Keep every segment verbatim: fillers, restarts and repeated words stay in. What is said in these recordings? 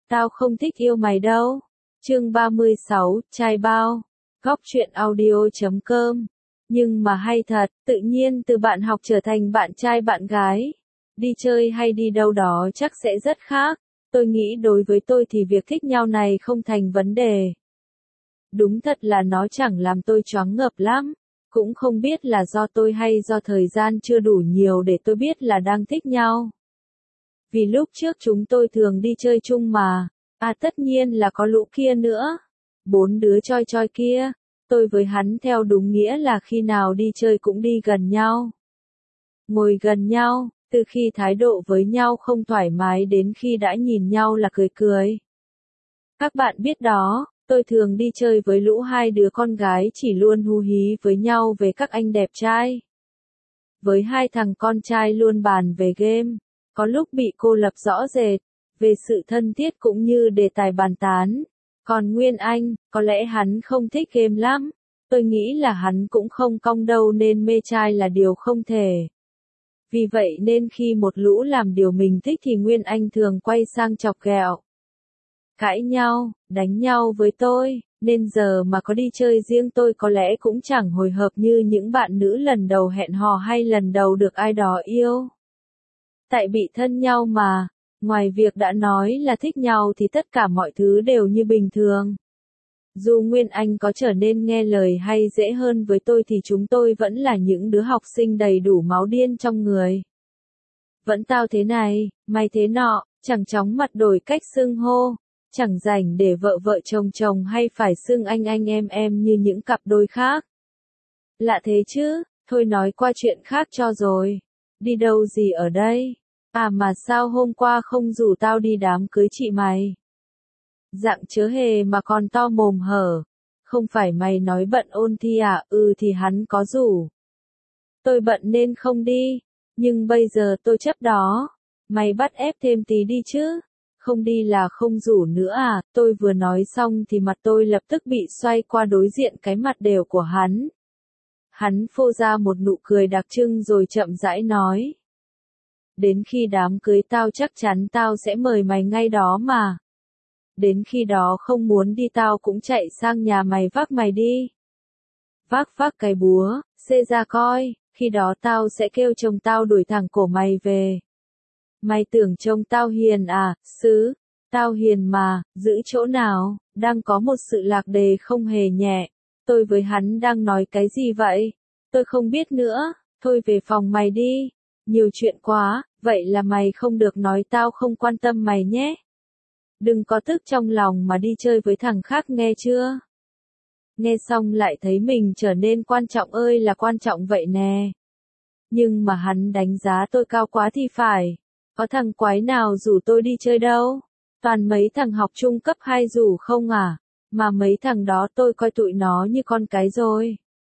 Tao không thích yêu mày đâu. Chương ba mươi sáu, trai bao. Góc truyện audio chấm com. Nhưng mà hay thật, tự nhiên từ bạn học trở thành bạn trai bạn gái. Đi chơi hay đi đâu đó chắc sẽ rất khác. Tôi nghĩ đối với tôi thì việc thích nhau này không thành vấn đề. Đúng thật là nó chẳng làm tôi choáng ngợp lắm. Cũng không biết là do tôi hay do thời gian chưa đủ nhiều để tôi biết là đang thích nhau. Vì lúc trước chúng tôi thường đi chơi chung mà. À tất nhiên là có lũ kia nữa. Bốn đứa choi choi kia. Tôi với hắn theo đúng nghĩa là khi nào đi chơi cũng đi gần nhau. Ngồi gần nhau, từ khi thái độ với nhau không thoải mái đến khi đã nhìn nhau là cười cười. Các bạn biết đó, tôi thường đi chơi với lũ hai đứa con gái chỉ luôn hú hí với nhau về các anh đẹp trai. Với hai thằng con trai luôn bàn về game, có lúc bị cô lập rõ rệt, về sự thân thiết cũng như đề tài bàn tán. Còn Nguyên Anh, có lẽ hắn không thích game lắm, tôi nghĩ là hắn cũng không cong đâu nên mê trai là điều không thể. Vì vậy nên khi một lũ làm điều mình thích thì Nguyên Anh thường quay sang chọc ghẹo. Cãi nhau, đánh nhau với tôi, nên giờ mà có đi chơi riêng tôi có lẽ cũng chẳng hồi hộp như những bạn nữ lần đầu hẹn hò hay lần đầu được ai đó yêu. Tại bị thân nhau mà, ngoài việc đã nói là thích nhau thì tất cả mọi thứ đều như bình thường. Dù Nguyên Anh có trở nên nghe lời hay dễ hơn với tôi thì chúng tôi vẫn là những đứa học sinh đầy đủ máu điên trong người. Vẫn tao thế này, mày thế nọ, chẳng chóng mặt đổi cách xưng hô, chẳng rảnh để vợ vợ chồng chồng hay phải xưng anh anh em em như những cặp đôi khác. Lạ thế chứ, thôi nói qua chuyện khác cho rồi. Đi đâu gì ở đây? À mà sao hôm qua không rủ tao đi đám cưới chị mày? Dạng chớ hề mà còn to mồm hở. Không phải mày nói bận ôn thi à? Ừ thì hắn có rủ. Tôi bận nên không đi. Nhưng bây giờ tôi chấp đó. Mày bắt ép thêm tí đi chứ. Không đi là không rủ nữa à? Tôi vừa nói xong thì mặt tôi lập tức bị xoay qua đối diện cái mặt đều của hắn. Hắn phô ra một nụ cười đặc trưng rồi chậm rãi nói. Đến khi đám cưới tao chắc chắn tao sẽ mời mày ngay đó mà. Đến khi đó không muốn đi tao cũng chạy sang nhà mày vác mày đi. Vác vác cái búa, xê ra coi, khi đó tao sẽ kêu chồng tao đuổi thẳng cổ mày về. Mày tưởng chồng tao hiền à, xứ, tao hiền mà, giữ chỗ nào, đang có một sự lạc đề không hề nhẹ. Tôi với hắn đang nói cái gì vậy? Tôi không biết nữa, thôi về phòng mày đi. Nhiều chuyện quá, vậy là mày không được nói tao không quan tâm mày nhé. Đừng có tức trong lòng mà đi chơi với thằng khác nghe chưa? Nghe xong lại thấy mình trở nên quan trọng ơi là quan trọng vậy nè. Nhưng mà hắn đánh giá tôi cao quá thì phải. Có thằng quái nào rủ tôi đi chơi đâu. Toàn mấy thằng học trung cấp hai rủ không à? Mà mấy thằng đó tôi coi tụi nó như con cái rồi.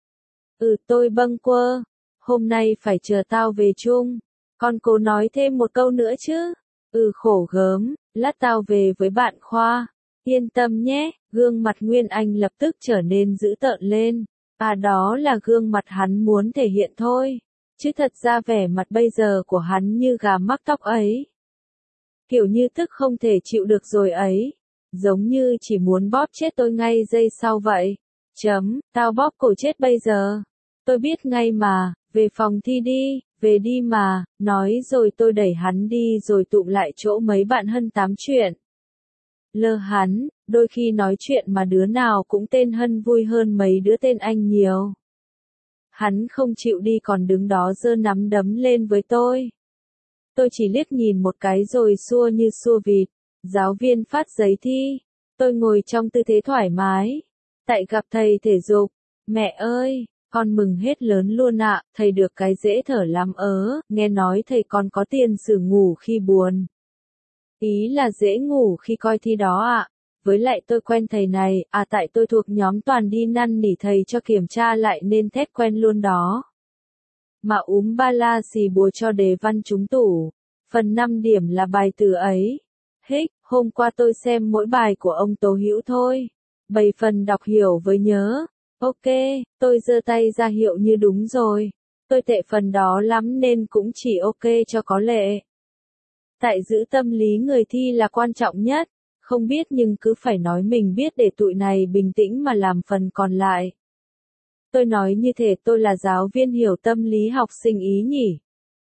Ừ tôi bâng quơ. Hôm nay phải chờ tao về chung. Con cố nói thêm một câu nữa chứ. Ừ khổ gớm, lát tao về với bạn Khoa. Yên tâm nhé, gương mặt Nguyên Anh lập tức trở nên dữ tợn lên. À đó là gương mặt hắn muốn thể hiện thôi. Chứ thật ra vẻ mặt bây giờ của hắn như gà mắc tóc ấy. Kiểu như tức không thể chịu được rồi ấy. Giống như chỉ muốn bóp chết tôi ngay giây sau vậy. Chấm, tao bóp cổ chết bây giờ. Tôi biết ngay mà, về phòng thi đi, về đi mà, nói rồi tôi đẩy hắn đi rồi tụm lại chỗ mấy bạn Hân tám chuyện. Lơ hắn, đôi khi nói chuyện mà đứa nào cũng tên Hân vui hơn mấy đứa tên anh nhiều. Hắn không chịu đi còn đứng đó giơ nắm đấm lên với tôi. Tôi chỉ liếc nhìn một cái rồi xua như xua vịt. Giáo viên phát giấy thi. Tôi ngồi trong tư thế thoải mái. Tại gặp thầy thể dục. Mẹ ơi, con mừng hết lớn luôn ạ, thầy được cái dễ thở lắm ớ, nghe nói thầy còn có tiền sử ngủ khi buồn. Ý là dễ ngủ khi coi thi đó ạ. Với lại tôi quen thầy này, à tại tôi thuộc nhóm toàn đi năn nỉ thầy cho kiểm tra lại nên thét quen luôn đó. Mà úm ba la xì bùa cho đề văn trúng tủ. Phần năm điểm là bài từ ấy. Hích, hôm qua tôi xem mỗi bài của ông Tố Hữu thôi. Bảy phần đọc hiểu với nhớ. Ok, tôi giơ tay ra hiệu như đúng rồi. Tôi tệ phần đó lắm nên cũng chỉ ok cho có lệ. Tại giữ tâm lý người thi là quan trọng nhất. Không biết nhưng cứ phải nói mình biết để tụi này bình tĩnh mà làm phần còn lại. Tôi nói như thể tôi là giáo viên hiểu tâm lý học sinh ý nhỉ.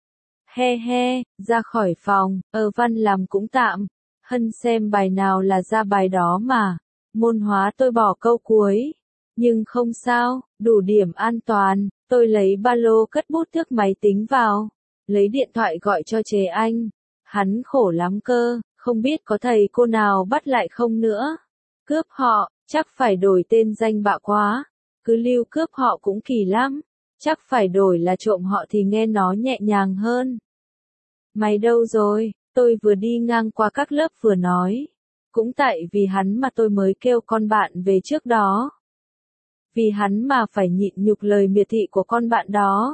He he, ra khỏi phòng, ờ văn làm cũng tạm. Hân xem bài nào là ra bài đó mà. Môn hóa tôi bỏ câu cuối. Nhưng không sao, đủ điểm an toàn. Tôi lấy ba lô cất bút thước máy tính vào. Lấy điện thoại gọi cho chế anh. Hắn khổ lắm cơ, không biết có thầy cô nào bắt lại không nữa. Cướp họ, chắc phải đổi tên danh bạ quá. Cứ lưu cướp họ cũng kỳ lắm. Chắc phải đổi là trộm họ thì nghe nó nhẹ nhàng hơn. Mày đâu rồi? Tôi vừa đi ngang qua các lớp vừa nói. Cũng tại vì hắn mà tôi mới kêu con bạn về trước đó. Vì hắn mà phải nhịn nhục lời miệt thị của con bạn đó.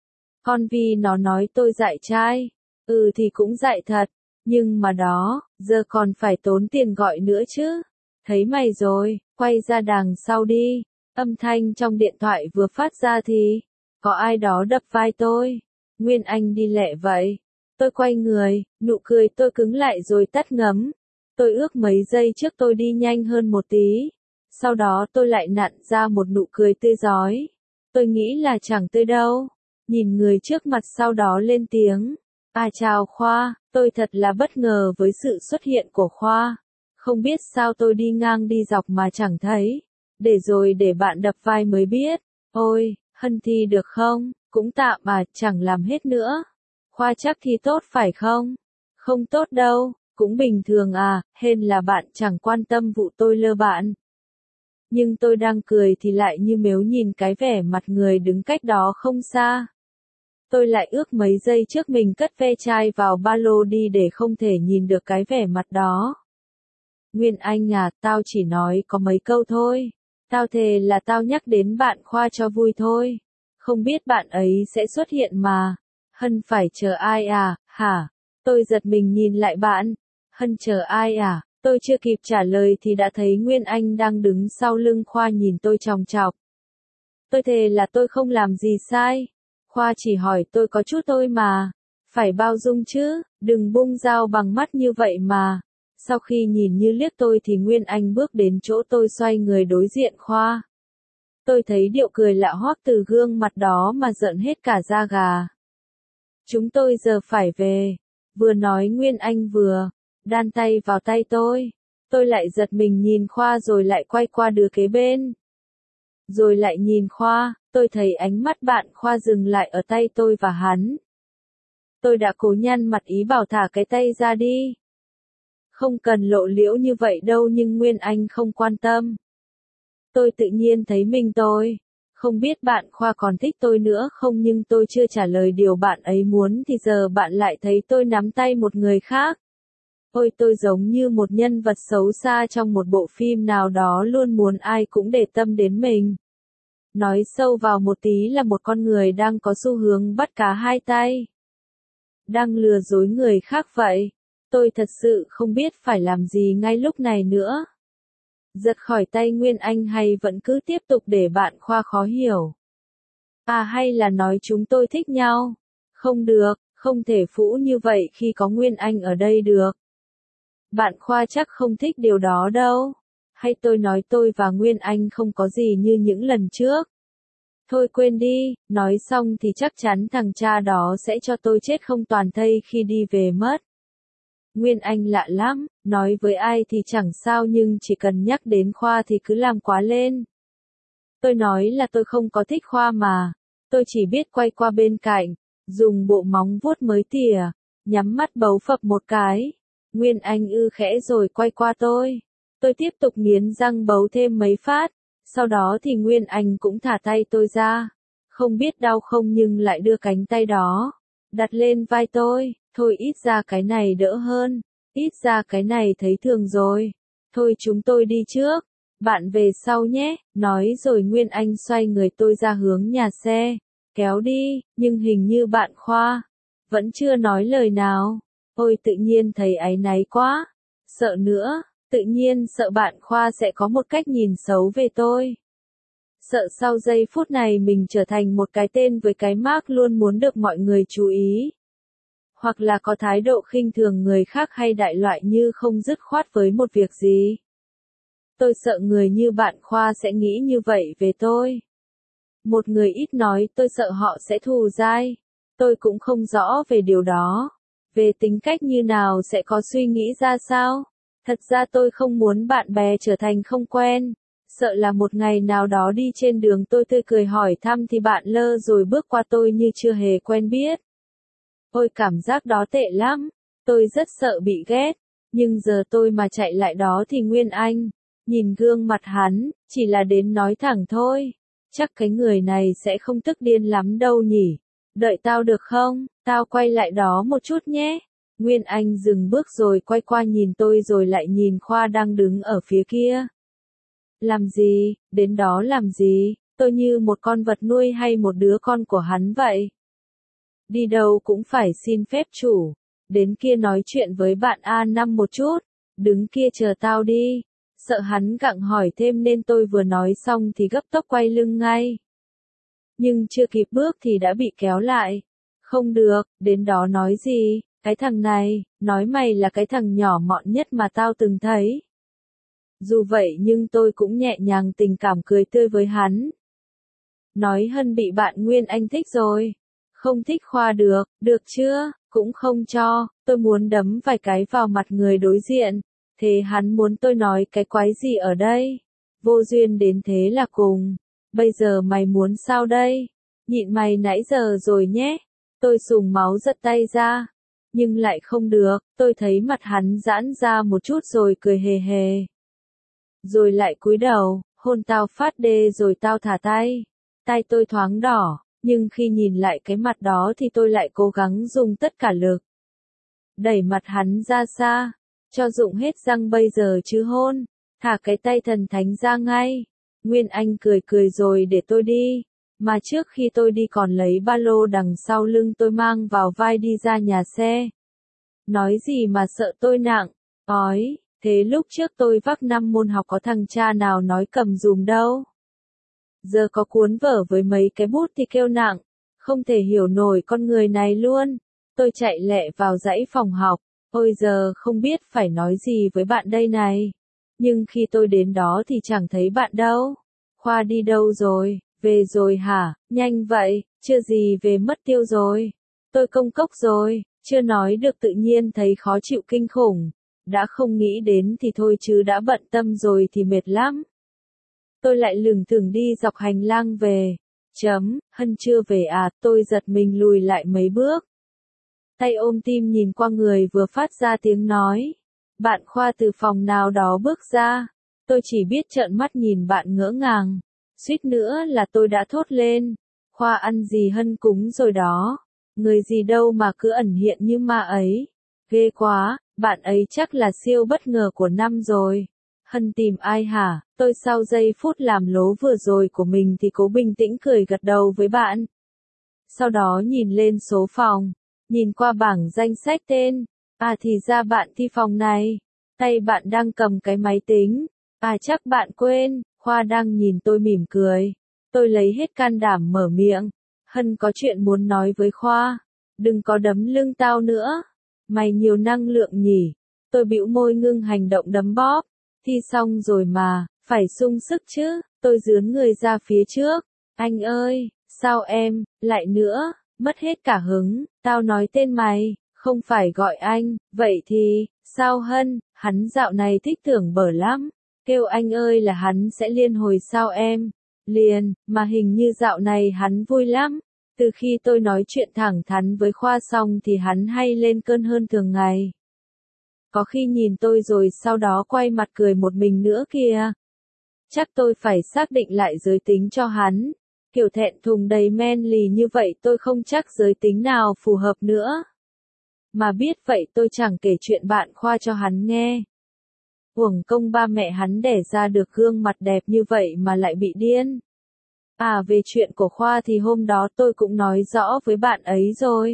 Con Vi nó nói tôi dại trai. Ừ thì cũng dại thật. Nhưng mà đó, giờ còn phải tốn tiền gọi nữa chứ. Thấy mày rồi, quay ra đằng sau đi. Âm thanh trong điện thoại vừa phát ra thì, có ai đó đập vai tôi. Nguyên Anh đi lẹ vậy. Tôi quay người, nụ cười tôi cứng lại rồi tắt ngấm. Tôi ước mấy giây trước tôi đi nhanh hơn một tí. Sau đó tôi lại nặn ra một nụ cười tươi rói. Tôi nghĩ là chẳng tươi đâu. Nhìn người trước mặt sau đó lên tiếng. À chào Khoa, tôi thật là bất ngờ với sự xuất hiện của Khoa. Không biết sao tôi đi ngang đi dọc mà chẳng thấy. Để rồi để bạn đập vai mới biết. Ôi, Hân thi được không? Cũng tạm mà, chẳng làm hết nữa. Khoa chắc thi tốt phải không? Không tốt đâu, cũng bình thường à, hên là bạn chẳng quan tâm vụ tôi lơ bạn. Nhưng tôi đang cười thì lại như mếu nhìn cái vẻ mặt người đứng cách đó không xa. Tôi lại ước mấy giây trước mình cất ve chai vào ba lô đi để không thể nhìn được cái vẻ mặt đó. Nguyên Anh à, tao chỉ nói có mấy câu thôi. Tao thề là tao nhắc đến bạn Khoa cho vui thôi. Không biết bạn ấy sẽ xuất hiện mà. Hân phải chờ ai à, hả? Tôi giật mình nhìn lại bạn. Hân chờ ai à? Tôi chưa kịp trả lời thì đã thấy Nguyên Anh đang đứng sau lưng Khoa nhìn tôi chòng chọc. Tôi thề là tôi không làm gì sai. Khoa chỉ hỏi tôi có chút thôi mà. Phải bao dung chứ, đừng bung dao bằng mắt như vậy mà. Sau khi nhìn như liếc tôi thì Nguyên Anh bước đến chỗ tôi xoay người đối diện Khoa. Tôi thấy điệu cười lạ hoắc từ gương mặt đó mà giận hết cả da gà. Chúng tôi giờ phải về. Vừa nói Nguyên Anh vừa đan tay vào tay tôi. Tôi lại giật mình nhìn Khoa rồi lại quay qua đứa kế bên. Rồi lại nhìn Khoa, tôi thấy ánh mắt bạn Khoa dừng lại ở tay tôi và hắn. Tôi đã cố nhăn mặt ý bảo thả cái tay ra đi. Không cần lộ liễu như vậy đâu nhưng Nguyên Anh không quan tâm. Tôi tự nhiên thấy mình tôi. Không biết bạn Khoa còn thích tôi nữa không nhưng tôi chưa trả lời điều bạn ấy muốn thì giờ bạn lại thấy tôi nắm tay một người khác. Ôi tôi giống như một nhân vật xấu xa trong một bộ phim nào đó luôn muốn ai cũng để tâm đến mình. Nói sâu vào một tí là một con người đang có xu hướng bắt cá hai tay. Đang lừa dối người khác vậy. Tôi thật sự không biết phải làm gì ngay lúc này nữa. Giật khỏi tay Nguyên Anh hay vẫn cứ tiếp tục để bạn Khoa khó hiểu. À hay là nói chúng tôi thích nhau. Không được, không thể phũ như vậy khi có Nguyên Anh ở đây được. Bạn Khoa chắc không thích điều đó đâu. Hay tôi nói tôi và Nguyên Anh không có gì như những lần trước. Thôi quên đi, nói xong thì chắc chắn thằng cha đó sẽ cho tôi chết không toàn thây khi đi về mất. Nguyên Anh lạ lắm, nói với ai thì chẳng sao nhưng chỉ cần nhắc đến Khoa thì cứ làm quá lên. Tôi nói là tôi không có thích Khoa mà. Tôi chỉ biết quay qua bên cạnh, dùng bộ móng vuốt mới tỉa, nhắm mắt bấu phập một cái. Nguyên Anh ư khẽ rồi quay qua tôi. Tôi tiếp tục nghiến răng bấu thêm mấy phát. Sau đó thì Nguyên Anh cũng thả tay tôi ra. Không biết đau không nhưng lại đưa cánh tay đó. Đặt lên vai tôi. Thôi ít ra cái này đỡ hơn. Ít ra cái này thấy thường rồi. Thôi chúng tôi đi trước. Bạn về sau nhé. Nói rồi Nguyên Anh xoay người tôi ra hướng nhà xe. Kéo đi. Nhưng hình như bạn Khoa vẫn chưa nói lời nào. Ôi tự nhiên thấy áy náy quá. Sợ nữa. Tự nhiên sợ bạn Khoa sẽ có một cách nhìn xấu về tôi. Sợ sau giây phút này mình trở thành một cái tên với cái mác luôn muốn được mọi người chú ý. hoặc là có thái độ khinh thường người khác hay đại loại như không dứt khoát với một việc gì. Tôi sợ người như bạn Khoa sẽ nghĩ như vậy về tôi. Một người ít nói, tôi sợ họ sẽ thù dai. Tôi cũng không rõ về điều đó. Về tính cách như nào sẽ có suy nghĩ ra sao. Thật ra tôi không muốn bạn bè trở thành không quen. Sợ là một ngày nào đó đi trên đường tôi tươi cười hỏi thăm thì bạn lơ rồi bước qua tôi như chưa hề quen biết. Ôi cảm giác đó tệ lắm. Tôi rất sợ bị ghét. Nhưng giờ tôi mà chạy lại đó thì Nguyên Anh. Nhìn gương mặt hắn, chỉ là đến nói thẳng thôi. Chắc cái người này sẽ không tức điên lắm đâu nhỉ. Đợi tao được không? Tao quay lại đó một chút nhé. Nguyên Anh dừng bước rồi quay qua nhìn tôi rồi lại nhìn Khoa đang đứng ở phía kia. Làm gì? Đến đó làm gì? Tôi như một con vật nuôi hay một đứa con của hắn vậy? Đi đâu cũng phải xin phép chủ. Đến kia nói chuyện với bạn A năm một chút. Đứng kia chờ tao đi. Sợ hắn gặng hỏi thêm nên tôi vừa nói xong thì gấp tốc quay lưng ngay. Nhưng chưa kịp bước thì đã bị kéo lại. Không được, đến đó nói gì, cái thằng này, nói mày là cái thằng nhỏ mọn nhất mà tao từng thấy. Dù vậy nhưng tôi cũng nhẹ nhàng tình cảm cười tươi với hắn. Nói Hân bị bạn Nguyên Anh thích rồi. Không thích Khoa được, được chưa, cũng không cho, tôi muốn đấm vài cái vào mặt người đối diện. Thế hắn muốn tôi nói cái quái gì ở đây? Vô duyên đến thế là cùng. Bây giờ mày muốn sao đây? Nhịn mày nãy giờ rồi nhé. Tôi sùng máu giật tay ra. Nhưng lại không được, tôi thấy mặt hắn giãn ra một chút rồi cười hề hề. Rồi lại cúi đầu, hôn tao phát đê rồi tao thả tay. Tay tôi thoáng đỏ, nhưng khi nhìn lại cái mặt đó thì tôi lại cố gắng dùng tất cả lực. Đẩy mặt hắn ra xa. Cho dụng hết răng bây giờ chứ hôn, thả cái tay thần thánh ra ngay. Nguyên Anh cười cười rồi để tôi đi, mà trước khi tôi đi còn lấy ba lô đằng sau lưng tôi mang vào vai đi ra nhà xe. Nói gì mà sợ tôi nặng, ói, thế lúc trước tôi vác năm môn học có thằng cha nào nói cầm dùm đâu. Giờ có cuốn vở với mấy cái bút thì kêu nặng, không thể hiểu nổi con người này luôn. Tôi chạy lẹ vào dãy phòng học. Ôi giờ không biết phải nói gì với bạn đây này. Nhưng khi tôi đến đó thì chẳng thấy bạn đâu. Khoa đi đâu rồi? Về rồi hả? Nhanh vậy, chưa gì về mất tiêu rồi. Tôi công cốc rồi, chưa nói được tự nhiên thấy khó chịu kinh khủng. Đã không nghĩ đến thì thôi chứ đã bận tâm rồi thì mệt lắm. Tôi lại lừng thừng đi dọc hành lang về. Chấm, Hân chưa về à, tôi giật mình lùi lại mấy bước. Tay ôm tim nhìn qua người vừa phát ra tiếng nói. Bạn Khoa từ phòng nào đó bước ra. Tôi chỉ biết trợn mắt nhìn bạn ngỡ ngàng. Suýt nữa là tôi đã thốt lên. Khoa ăn gì Hân cúng rồi đó. Người gì đâu mà cứ ẩn hiện như ma ấy. Ghê quá, bạn ấy chắc là siêu bất ngờ của năm rồi. Hân tìm ai hả? Tôi sau giây phút làm lố vừa rồi của mình thì cố bình tĩnh cười gật đầu với bạn. Sau đó nhìn lên số phòng. Nhìn qua bảng danh sách tên, à thì ra bạn thi phòng này, tay bạn đang cầm cái máy tính, à chắc bạn quên, Khoa đang nhìn tôi mỉm cười. Tôi lấy hết can đảm mở miệng, Hân có chuyện muốn nói với Khoa, đừng có đấm lưng tao nữa, mày nhiều năng lượng nhỉ, tôi bĩu môi ngưng hành động đấm bóp, thi xong rồi mà, phải sung sức chứ, tôi dướn người ra phía trước, anh ơi, sao em, lại nữa. Mất hết cả hứng, tao nói tên mày, không phải gọi anh, vậy thì, sao Hân, hắn dạo này thích tưởng bở lắm, kêu anh ơi là hắn sẽ liên hồi sao em, liền, mà hình như dạo này hắn vui lắm, từ khi tôi nói chuyện thẳng thắn với Khoa xong thì hắn hay lên cơn hơn thường ngày. Có khi nhìn tôi rồi sau đó quay mặt cười một mình nữa kìa. Chắc tôi phải xác định lại giới tính cho hắn. Kiểu thẹn thùng đầy men lì như vậy tôi không chắc giới tính nào phù hợp nữa. Mà biết vậy tôi chẳng kể chuyện bạn Khoa cho hắn nghe. Uổng công ba mẹ hắn đẻ ra được gương mặt đẹp như vậy mà lại bị điên. À về chuyện của Khoa thì hôm đó tôi cũng nói rõ với bạn ấy rồi.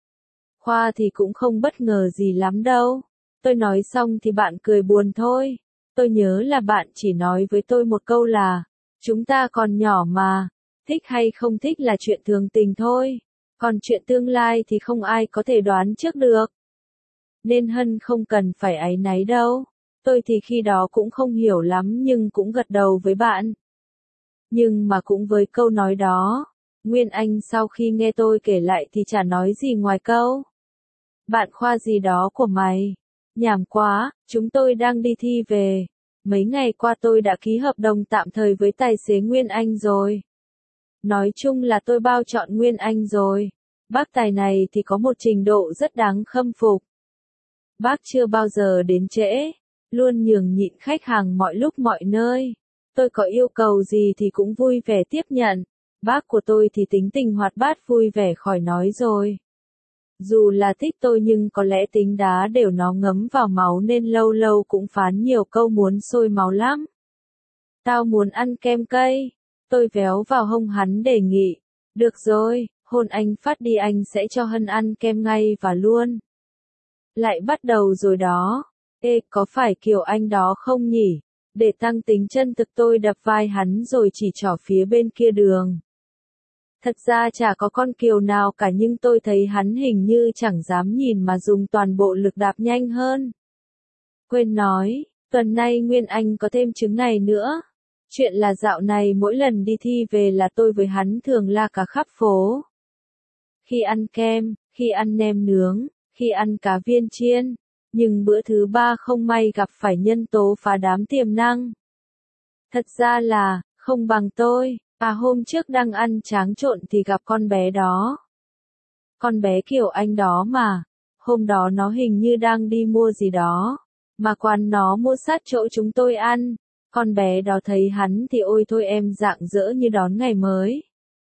Khoa thì cũng không bất ngờ gì lắm đâu. Tôi nói xong thì bạn cười buồn thôi. Tôi nhớ là bạn chỉ nói với tôi một câu là, chúng ta còn nhỏ mà. Thích hay không thích là chuyện thường tình thôi. Còn chuyện tương lai thì không ai có thể đoán trước được. Nên Hân không cần phải áy náy đâu. Tôi thì khi đó cũng không hiểu lắm nhưng cũng gật đầu với bạn. Nhưng mà cũng với câu nói đó, Nguyên Anh sau khi nghe tôi kể lại thì chả nói gì ngoài câu. Bạn khoa gì đó của mày? Nhảm quá, chúng tôi đang đi thi về. Mấy ngày qua tôi đã ký hợp đồng tạm thời với tài xế Nguyên Anh rồi. Nói chung là tôi bao chọn Nguyên Anh rồi. Bác tài này thì có một trình độ rất đáng khâm phục. Bác chưa bao giờ đến trễ, luôn nhường nhịn khách hàng mọi lúc mọi nơi. Tôi có yêu cầu gì thì cũng vui vẻ tiếp nhận. Bác của tôi thì tính tình hoạt bát vui vẻ khỏi nói rồi. Dù là thích tôi nhưng có lẽ tính đá đều nó ngấm vào máu nên lâu lâu cũng phán nhiều câu muốn sôi máu lắm. Tao muốn ăn kem cây. Tôi véo vào hông hắn đề nghị. Được rồi, hôn anh phát đi anh sẽ cho Hân ăn kem ngay và luôn. Lại bắt đầu rồi đó. Ê, có phải Kiều Anh đó không nhỉ? Để tăng tính chân thực tôi đập vai hắn rồi chỉ trỏ phía bên kia đường. Thật ra chả có con Kiều nào cả nhưng tôi thấy hắn hình như chẳng dám nhìn mà dùng toàn bộ lực đạp nhanh hơn. Quên nói, tuần nay Nguyên Anh có thêm trứng này nữa. Chuyện là dạo này mỗi lần đi thi về là tôi với hắn thường la cả khắp phố. Khi ăn kem, khi ăn nem nướng, khi ăn cá viên chiên. Nhưng bữa thứ ba không may gặp phải nhân tố phá đám tiềm năng. Thật ra là, không bằng tôi, à hôm trước đang ăn tráng trộn thì gặp con bé đó. Con bé Kiều Anh đó mà, hôm đó nó hình như đang đi mua gì đó, mà quán nó mua sát chỗ chúng tôi ăn. Con bé đó thấy hắn thì ôi thôi em rạng rỡ như đón ngày mới.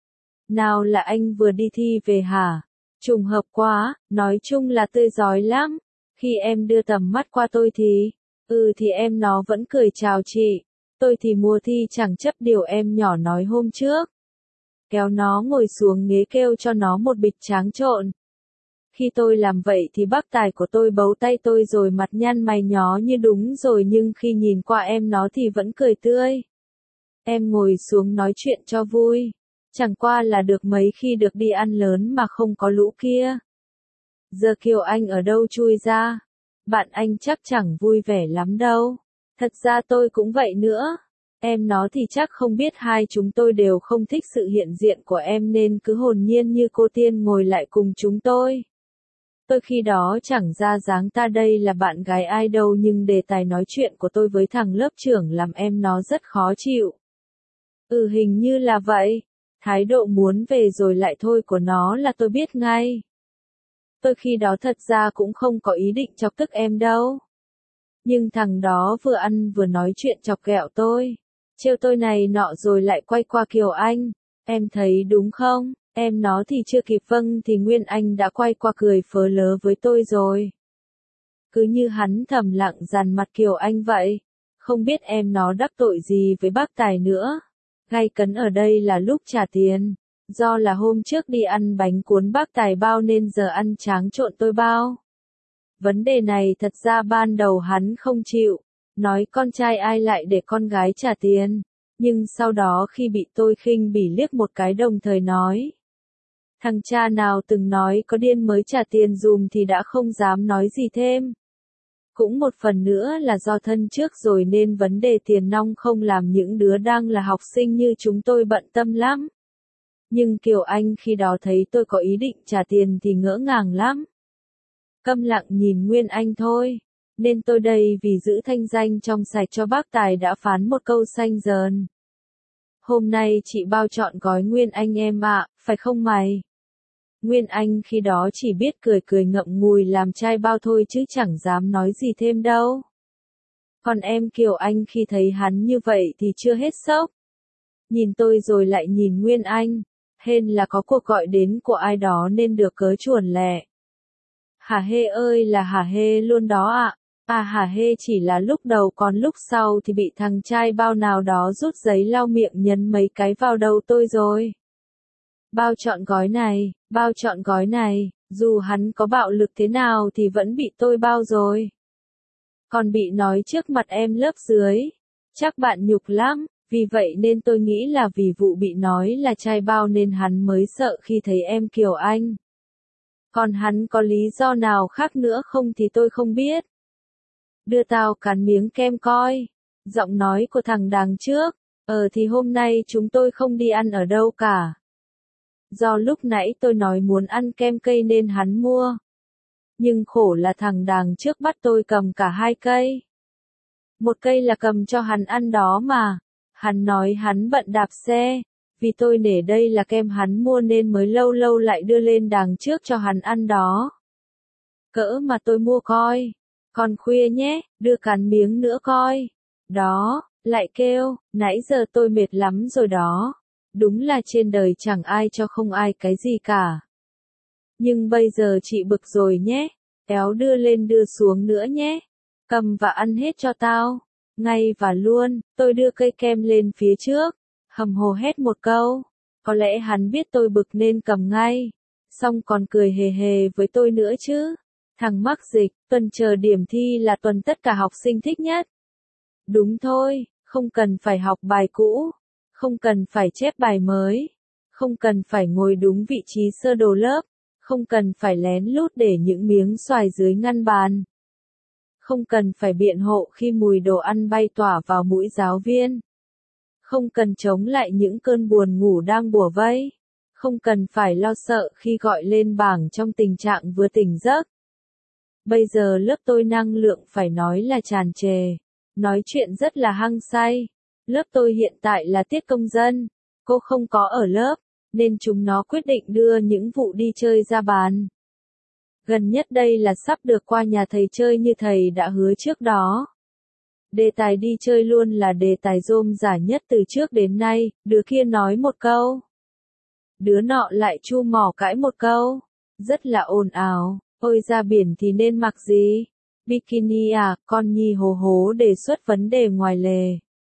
Nào là anh vừa đi thi về hả? Trùng hợp quá, nói chung là tươi rói lắm. Khi em đưa tầm mắt qua tôi thì, ừ thì em nó vẫn cười chào chị. Tôi thì mùa thi chẳng chấp điều em nhỏ nói hôm trước. Kéo nó ngồi xuống ghế kêu cho nó một bịch tráng trộn. Khi tôi làm vậy thì bác tài của tôi bấu tay tôi rồi mặt nhăn mày nhó như đúng rồi nhưng khi nhìn qua em nó thì vẫn cười tươi. Em ngồi xuống nói chuyện cho vui. Chẳng qua là được mấy khi được đi ăn lớn mà không có lũ kia. Giờ Kiều Anh ở đâu chui ra? Bạn anh chắc chẳng vui vẻ lắm đâu. Thật ra tôi cũng vậy nữa. Em nó thì chắc không biết hai chúng tôi đều không thích sự hiện diện của em nên cứ hồn nhiên như cô tiên ngồi lại cùng chúng tôi. Tôi khi đó chẳng ra dáng ta đây là bạn gái ai đâu nhưng đề tài nói chuyện của tôi với thằng lớp trưởng làm em nó rất khó chịu. Ừ hình như là vậy. Thái độ muốn về rồi lại thôi của nó là tôi biết ngay. Tôi khi đó thật ra cũng không có ý định chọc tức em đâu. Nhưng thằng đó vừa ăn vừa nói chuyện chọc ghẹo tôi. Trêu tôi này nọ rồi lại quay qua Kiều Anh. Em thấy đúng không? Em nó thì chưa kịp vâng thì Nguyên Anh đã quay qua cười phớ lớ với tôi rồi. Cứ như hắn thầm lặng dằn mặt Kiều Anh vậy. Không biết em nó đắc tội gì với bác tài nữa. Gay cấn ở đây là lúc trả tiền. Do là hôm trước đi ăn bánh cuốn bác tài bao nên giờ ăn tráng trộn tôi bao. Vấn đề này thật ra ban đầu hắn không chịu. Nói con trai ai lại để con gái trả tiền. Nhưng sau đó khi bị tôi khinh bỉ liếc một cái đồng thời nói. Thằng cha nào từng nói có điên mới trả tiền dùm thì đã không dám nói gì thêm. Cũng một phần nữa là do thân trước rồi nên vấn đề tiền nong không làm những đứa đang là học sinh như chúng tôi bận tâm lắm. Nhưng Kiều Anh khi đó thấy tôi có ý định trả tiền thì ngỡ ngàng lắm. Câm lặng nhìn Nguyên Anh thôi. Nên tôi đây vì giữ thanh danh trong sạch cho bác tài đã phán một câu xanh dờn. Hôm nay chị bao chọn gói Nguyên Anh em ạ, phải không mày? Nguyên Anh khi đó chỉ biết cười cười ngậm ngùi làm trai bao thôi chứ chẳng dám nói gì thêm đâu. Còn em Kiều Anh khi thấy hắn như vậy thì chưa hết sốc. Nhìn tôi rồi lại nhìn Nguyên Anh. Hên là có cuộc gọi đến của ai đó nên được cớ chuồn lẹ. Hả hê ơi là hả hê luôn đó ạ. À. à hả hê chỉ là lúc đầu còn lúc sau thì bị thằng trai bao nào đó rút giấy lau miệng nhấn mấy cái vào đầu tôi rồi. Bao chọn gói này, bao chọn gói này, dù hắn có bạo lực thế nào thì vẫn bị tôi bao rồi. Còn bị nói trước mặt em lớp dưới. Chắc bạn nhục lắm, Vì vậy nên tôi nghĩ là vì vụ bị nói là trai bao nên hắn mới sợ khi thấy em Kiều Anh. Còn hắn có lý do nào khác nữa không thì tôi không biết. Đưa tao cắn miếng kem coi. Giọng nói của thằng đằng trước. Ờ thì hôm nay chúng tôi không đi ăn ở đâu cả. Do lúc nãy tôi nói muốn ăn kem cây nên hắn mua. Nhưng khổ là thằng đằng trước bắt tôi cầm cả hai cây. Một cây là cầm cho hắn ăn đó mà. Hắn nói hắn bận đạp xe. Vì tôi nể đây là kem hắn mua nên mới lâu lâu lại đưa lên đằng trước cho hắn ăn đó. Cỡ mà tôi mua coi. Còn khuya nhé, đưa cắn miếng nữa coi. Đó, lại kêu, nãy giờ tôi mệt lắm rồi đó. Đúng là trên đời chẳng ai cho không ai cái gì cả. Nhưng bây giờ chị bực rồi nhé. Kéo đưa lên đưa xuống nữa nhé. Cầm và ăn hết cho tao. Ngay và luôn, tôi đưa cây kem lên phía trước. Hầm hồ hét một câu. Có lẽ hắn biết tôi bực nên cầm ngay. Xong còn cười hề hề với tôi nữa chứ. Thằng mắc dịch, tuần chờ điểm thi là tuần tất cả học sinh thích nhất. Đúng thôi, không cần phải học bài cũ. Không cần phải chép bài mới. Không cần phải ngồi đúng vị trí sơ đồ lớp. Không cần phải lén lút để những miếng xoài dưới ngăn bàn. Không cần phải biện hộ khi mùi đồ ăn bay tỏa vào mũi giáo viên. Không cần chống lại những cơn buồn ngủ đang bủa vây. Không cần phải lo sợ khi gọi lên bảng trong tình trạng vừa tỉnh giấc. Bây giờ lớp tôi năng lượng phải nói là tràn trề. Nói chuyện rất là hăng say. Lớp tôi hiện tại là tiết công dân. Cô không có ở lớp, nên chúng nó quyết định đưa những vụ đi chơi ra bàn. Gần nhất đây là sắp được qua nhà thầy chơi như thầy đã hứa trước đó. Đề tài đi chơi luôn là đề tài rôm rả nhất từ trước đến nay, đứa kia nói một câu. Đứa nọ lại chu mỏ cãi một câu. Rất là ồn ào, ôi ra biển thì nên mặc gì? Bikini à, con nhi hồ hố đề xuất vấn đề ngoài lề.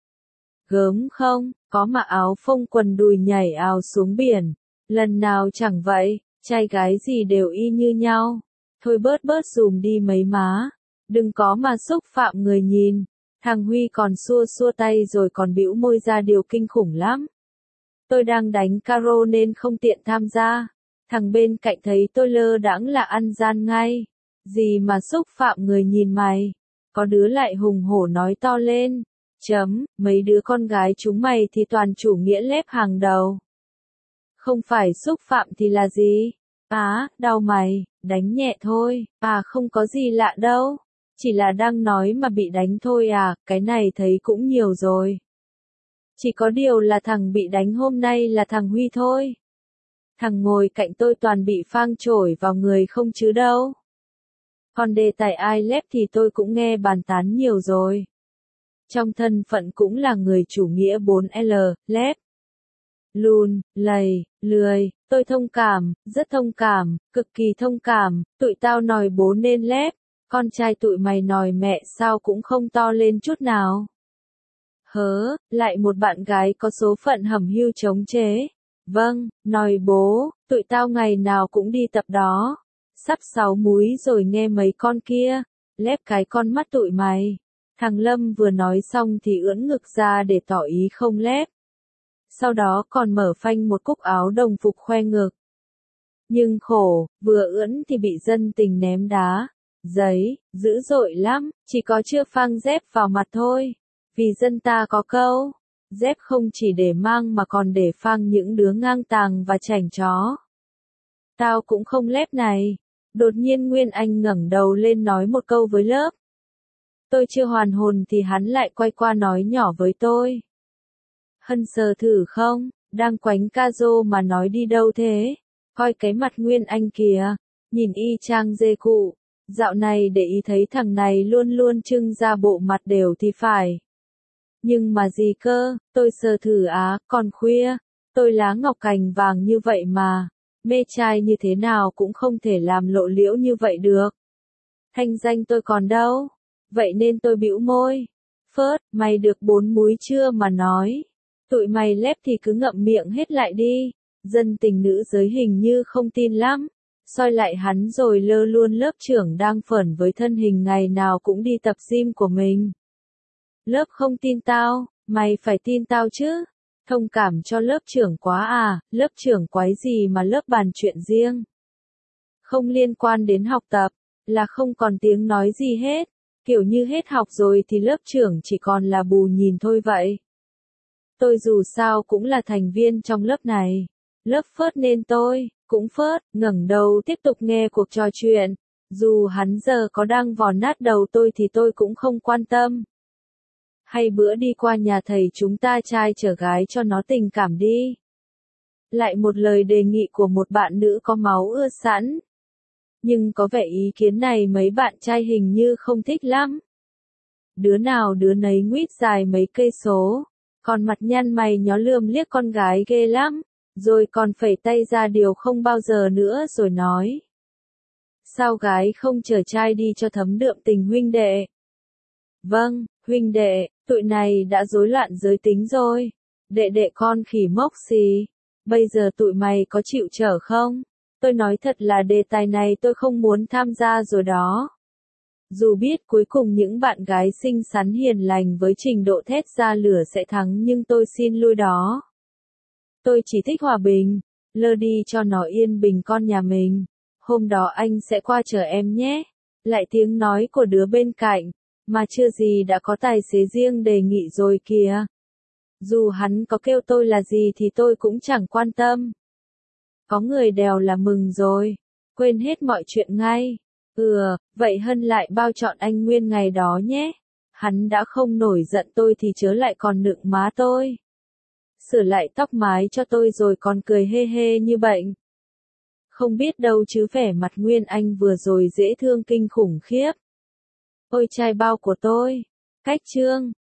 Gớm không, có mặc áo phông quần đùi nhảy ào xuống biển. Lần nào chẳng vậy, trai gái gì đều y như nhau. Thôi bớt bớt dùm đi mấy má. Đừng có mà xúc phạm người nhìn. Thằng Huy còn xua xua tay rồi còn bĩu môi ra điều kinh khủng lắm. Tôi đang đánh caro nên không tiện tham gia. Thằng bên cạnh thấy tôi lơ đãng là ăn gian ngay. Gì mà xúc phạm người nhìn mày. Có đứa lại hùng hổ nói to lên. Chấm, mấy đứa con gái chúng mày thì toàn chủ nghĩa lép hàng đầu. Không phải xúc phạm thì là gì? Á, đau mày, đánh nhẹ thôi. À không có gì lạ đâu. Chỉ là đang nói mà bị đánh thôi à, cái này thấy cũng nhiều rồi. Chỉ có điều là thằng bị đánh hôm nay là thằng Huy thôi. Thằng ngồi cạnh tôi toàn bị phang chổi vào người không chứ đâu. Còn đề tài ai lép thì tôi cũng nghe bàn tán nhiều rồi. Trong thân phận cũng là người chủ nghĩa bốn L, lép. Lùn, lầy, lười, tôi thông cảm, rất thông cảm, cực kỳ thông cảm, tụi tao nòi bố nên lép. Con trai tụi mày nòi mẹ sao cũng không to lên chút nào. Hớ, lại một bạn gái có số phận hẩm hiu chống chế. Vâng, nòi bố, tụi tao ngày nào cũng đi tập đó. Sắp sáu múi rồi nghe mấy con kia. Lép cái con mắt tụi mày. Thằng Lâm vừa nói xong thì ưỡn ngực ra để tỏ ý không lép. Sau đó còn mở phanh một cúc áo đồng phục khoe ngực. Nhưng khổ, vừa ưỡn thì bị dân tình ném đá. Giấy, dữ dội lắm, chỉ có chưa phang dép vào mặt thôi. Vì dân ta có câu, dép không chỉ để mang mà còn để phang những đứa ngang tàng và chảnh chó. Tao cũng không lép này. Đột nhiên Nguyên Anh ngẩng đầu lên nói một câu với lớp. Tôi chưa hoàn hồn thì hắn lại quay qua nói nhỏ với tôi. Hân sờ thử không, đang quánh ca rô mà nói đi đâu thế? Coi cái mặt Nguyên Anh kìa, nhìn y chang dê cụ. Dạo này để ý thấy thằng này luôn luôn trưng ra bộ mặt đều thì phải. Nhưng mà gì cơ, tôi sờ thử á, còn khuya, tôi lá ngọc cành vàng như vậy mà, mê trai như thế nào cũng không thể làm lộ liễu như vậy được. Thanh danh tôi còn đâu, vậy nên tôi bĩu môi. Phớt, mày được bốn múi chưa mà nói. Tụi mày lép thì cứ ngậm miệng hết lại đi, dân tình nữ giới hình như không tin lắm. Soi lại hắn rồi lơ luôn lớp trưởng đang phởn với thân hình ngày nào cũng đi tập gym của mình. Lớp không tin tao, Mày phải tin tao chứ. Thông cảm cho lớp trưởng quá à, lớp trưởng quái gì mà lớp bàn chuyện riêng. Không liên quan đến học tập, là không còn tiếng nói gì hết. Kiểu như hết học rồi thì lớp trưởng chỉ còn là bù nhìn thôi vậy. Tôi dù sao cũng là thành viên trong lớp này. Lớp phớt nên tôi, cũng phớt, ngẩng đầu tiếp tục nghe cuộc trò chuyện. Dù hắn giờ có đang vò nát đầu tôi thì tôi cũng không quan tâm. Hay bữa đi qua nhà thầy chúng ta trai chở gái cho nó tình cảm đi. Lại một lời đề nghị của một bạn nữ có máu ưa sẵn. Nhưng có vẻ ý kiến này mấy bạn trai hình như không thích lắm. Đứa nào đứa nấy nguýt dài mấy cây số. Còn mặt nhăn mày nhó lườm liếc con gái ghê lắm. Rồi còn phẩy tay ra điều không bao giờ nữa rồi nói. Sao gái không chở trai đi cho thấm đượm tình huynh đệ? Vâng, huynh đệ, tụi này đã rối loạn giới tính rồi. Đệ đệ con khỉ mốc xì. Bây giờ tụi mày có chịu chở không? Tôi nói thật là đề tài này tôi không muốn tham gia rồi đó. Dù biết cuối cùng những bạn gái xinh xắn hiền lành với trình độ thét ra lửa sẽ thắng nhưng tôi xin lui đó. Tôi chỉ thích hòa bình, lơ đi cho nó yên bình con nhà mình. Hôm đó anh sẽ qua chở em nhé. Lại tiếng nói của đứa bên cạnh, mà chưa gì đã có tài xế riêng đề nghị rồi kìa. Dù hắn có kêu tôi là gì thì tôi cũng chẳng quan tâm. Có người đèo là mừng rồi, quên hết mọi chuyện ngay. Ừ, vậy Hân lại bao chọn anh Nguyên ngày đó nhé. Hắn đã không nổi giận tôi thì chớ lại còn nựng má tôi. Sửa lại tóc mái cho tôi rồi còn cười hê hê như bệnh. Không biết đâu chứ vẻ mặt Nguyên Anh vừa rồi dễ thương kinh khủng khiếp. Ôi trai bao của tôi. Cách chương.